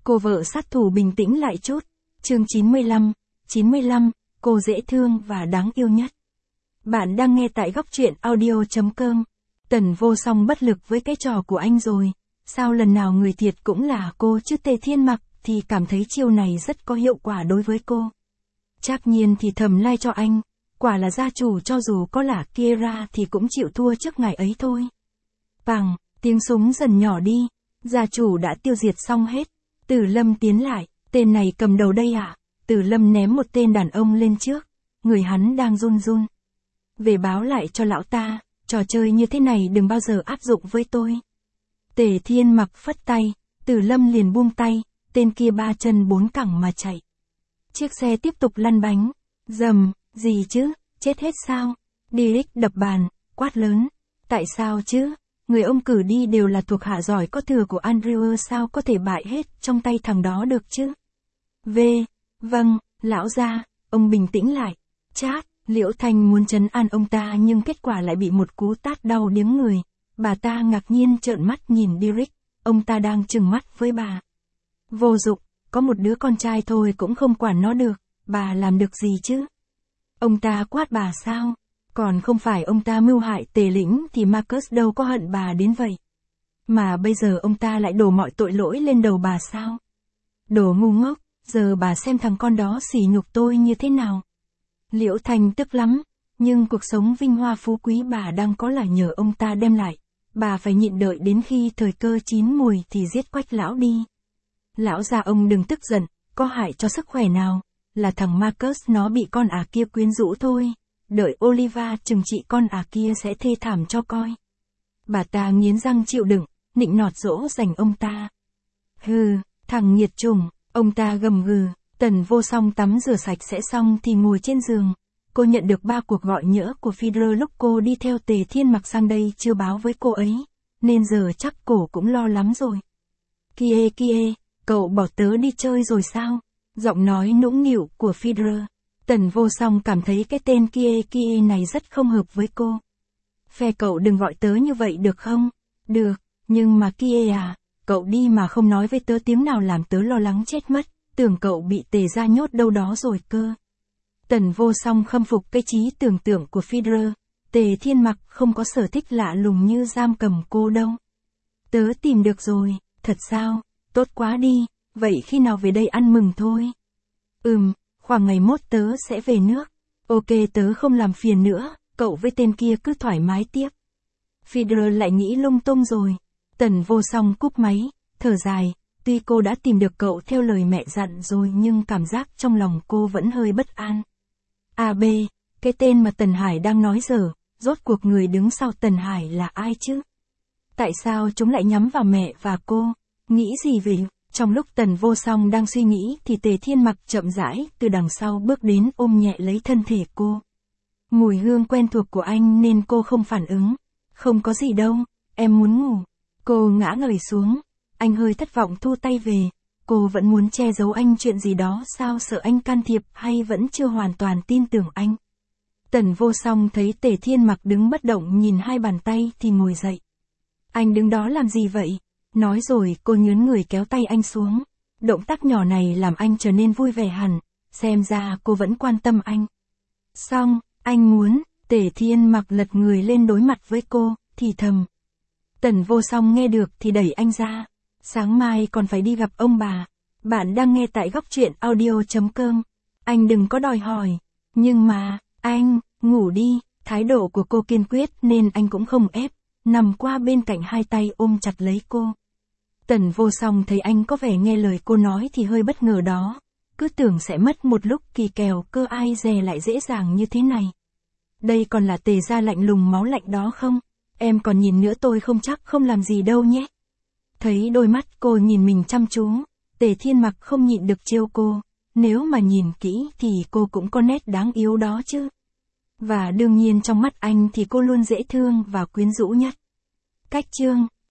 Cô vợ sát thủ bình tĩnh lại chút. Chương 95, cô dễ thương và đáng yêu nhất. Bạn đang nghe tại góc truyện audio.com. Tần Vô Song bất lực với cái trò của anh rồi. Sao lần nào người thiệt cũng là cô chứ? Tề Thiên Mặc thì cảm thấy chiêu này rất có hiệu quả đối với cô. Trác Nhiên thì thầm like cho anh. Quả là gia chủ cho dù có là Kiera thì cũng chịu thua trước ngày ấy thôi. Pằng, tiếng súng dần nhỏ đi. Gia chủ đã tiêu diệt xong hết. Tử Lâm tiến lại. Tên này cầm đầu đây ạ. Tử Lâm ném một tên đàn ông lên trước. Người hắn đang run run. Về báo lại cho lão ta. Trò chơi như thế này đừng bao giờ áp dụng với tôi. Tề Thiên Mặc phất tay. Tử Lâm liền buông tay. Tên kia ba chân bốn cẳng mà chạy. Chiếc xe tiếp tục lăn bánh. Dầm, gì chứ, chết hết sao? Derek đập bàn, quát lớn. Tại sao chứ? Người ông cử đi đều là thuộc hạ giỏi có thừa của Andrew, sao có thể bại hết trong tay thằng đó được chứ? Vâng, lão gia, ông bình tĩnh lại. Chát, Liễu Thanh muốn trấn an ông ta nhưng kết quả lại bị một cú tát đau điếng người. Bà ta ngạc nhiên trợn mắt nhìn Derek, ông ta đang trừng mắt với bà. Vô dụng, có một đứa con trai thôi cũng không quản nó được, bà làm được gì chứ? Ông ta quát bà sao? Còn không phải ông ta mưu hại Tề Lĩnh thì Marcus đâu có hận bà đến vậy. Mà bây giờ ông ta lại đổ mọi tội lỗi lên đầu bà sao? Đồ ngu ngốc, giờ bà xem thằng con đó sỉ nhục tôi như thế nào. Liễu Thanh tức lắm, nhưng cuộc sống vinh hoa phú quý bà đang có là nhờ ông ta đem lại. Bà phải nhịn đợi đến khi thời cơ chín mùi thì giết Quách lão đi. Lão gia ông đừng tức giận, có hại cho sức khỏe nào. Là thằng Marcus nó bị con ả kia quyến rũ thôi. Đợi Oliva trừng trị con ả kia sẽ thê thảm cho coi. Bà ta nghiến răng chịu đựng, nịnh nọt dỗ dành ông ta. Hừ, thằng nghiệt chủng, ông ta gầm gừ. Tần Vô Song tắm rửa sạch sẽ xong thì ngồi trên giường. Cô nhận được 3 cuộc gọi nhỡ của Fiedler lúc cô đi theo Tề Thiên Mặc sang đây chưa báo với cô ấy. Nên giờ chắc cổ cũng lo lắm rồi. Kia, cậu bỏ tớ đi chơi rồi sao? Giọng nói nũng nịu của Fiedler. Tần Vô Song cảm thấy cái tên kia này rất không hợp với cô. Phe cậu đừng gọi tớ như vậy được không? Được, nhưng mà kia à, cậu đi mà không nói với tớ tiếng nào làm tớ lo lắng chết mất, tưởng cậu bị Tề gia nhốt đâu đó rồi cơ. Tần Vô Song khâm phục cái trí tưởng tượng của Fiedler. Tề Thiên Mặc không có sở thích lạ lùng như giam cầm cô đâu. Tớ tìm được rồi, thật sao? Tốt quá đi, vậy khi nào về đây ăn mừng thôi? Khoảng ngày mốt tớ sẽ về nước. Ok, tớ không làm phiền nữa, cậu với tên kia cứ thoải mái tiếp. Fiedler lại nghĩ lung tung rồi. Tần Vô Song cúp máy, thở dài, tuy cô đã tìm được cậu theo lời mẹ dặn rồi nhưng cảm giác trong lòng cô vẫn hơi bất an. Cái tên mà Tần Hải đang nói dở, rốt cuộc người đứng sau Tần Hải là ai chứ? Tại sao chúng lại nhắm vào mẹ và cô? Nghĩ gì vậy? Trong lúc Tần Vô Song đang suy nghĩ thì Tề Thiên Mặc chậm rãi từ đằng sau bước đến ôm nhẹ lấy thân thể cô. Mùi hương quen thuộc của anh nên cô không phản ứng. Không có gì đâu, em muốn ngủ. Cô ngã người xuống. Anh hơi thất vọng thu tay về. Cô vẫn muốn che giấu anh chuyện gì đó sao, sợ anh can thiệp hay vẫn chưa hoàn toàn tin tưởng anh. Tần Vô Song thấy Tề Thiên Mặc đứng bất động nhìn hai bàn tay thì ngồi dậy. Anh đứng đó làm gì vậy? Nói rồi cô nhướn người kéo tay anh xuống. Động tác nhỏ này làm anh trở nên vui vẻ hẳn. Xem ra cô vẫn quan tâm anh. Xong, anh muốn. Tề Thiên Mặc lật người lên đối mặt với cô, thì thầm. Tần Vô Song nghe được thì đẩy anh ra. Sáng mai còn phải đi gặp ông bà. Bạn đang nghe tại góc truyện audio.com. Anh đừng có đòi hỏi. Nhưng mà, anh, ngủ đi. Thái độ của cô kiên quyết nên anh cũng không ép. Nằm qua bên cạnh hai tay ôm chặt lấy cô. Tần Vô Song thấy anh có vẻ nghe lời cô nói thì hơi bất ngờ đó. Cứ tưởng sẽ mất một lúc kỳ kèo, cơ ai dè lại dễ dàng như thế này. Đây còn là Tề gia lạnh lùng máu lạnh đó không? Em còn nhìn nữa tôi không chắc không làm gì đâu nhé. Thấy đôi mắt cô nhìn mình chăm chú, Tề Thiên Mặc không nhịn được trêu cô. Nếu mà nhìn kỹ thì cô cũng có nét đáng yêu đó chứ. Và đương nhiên trong mắt anh thì cô luôn dễ thương và quyến rũ nhất. Cách chương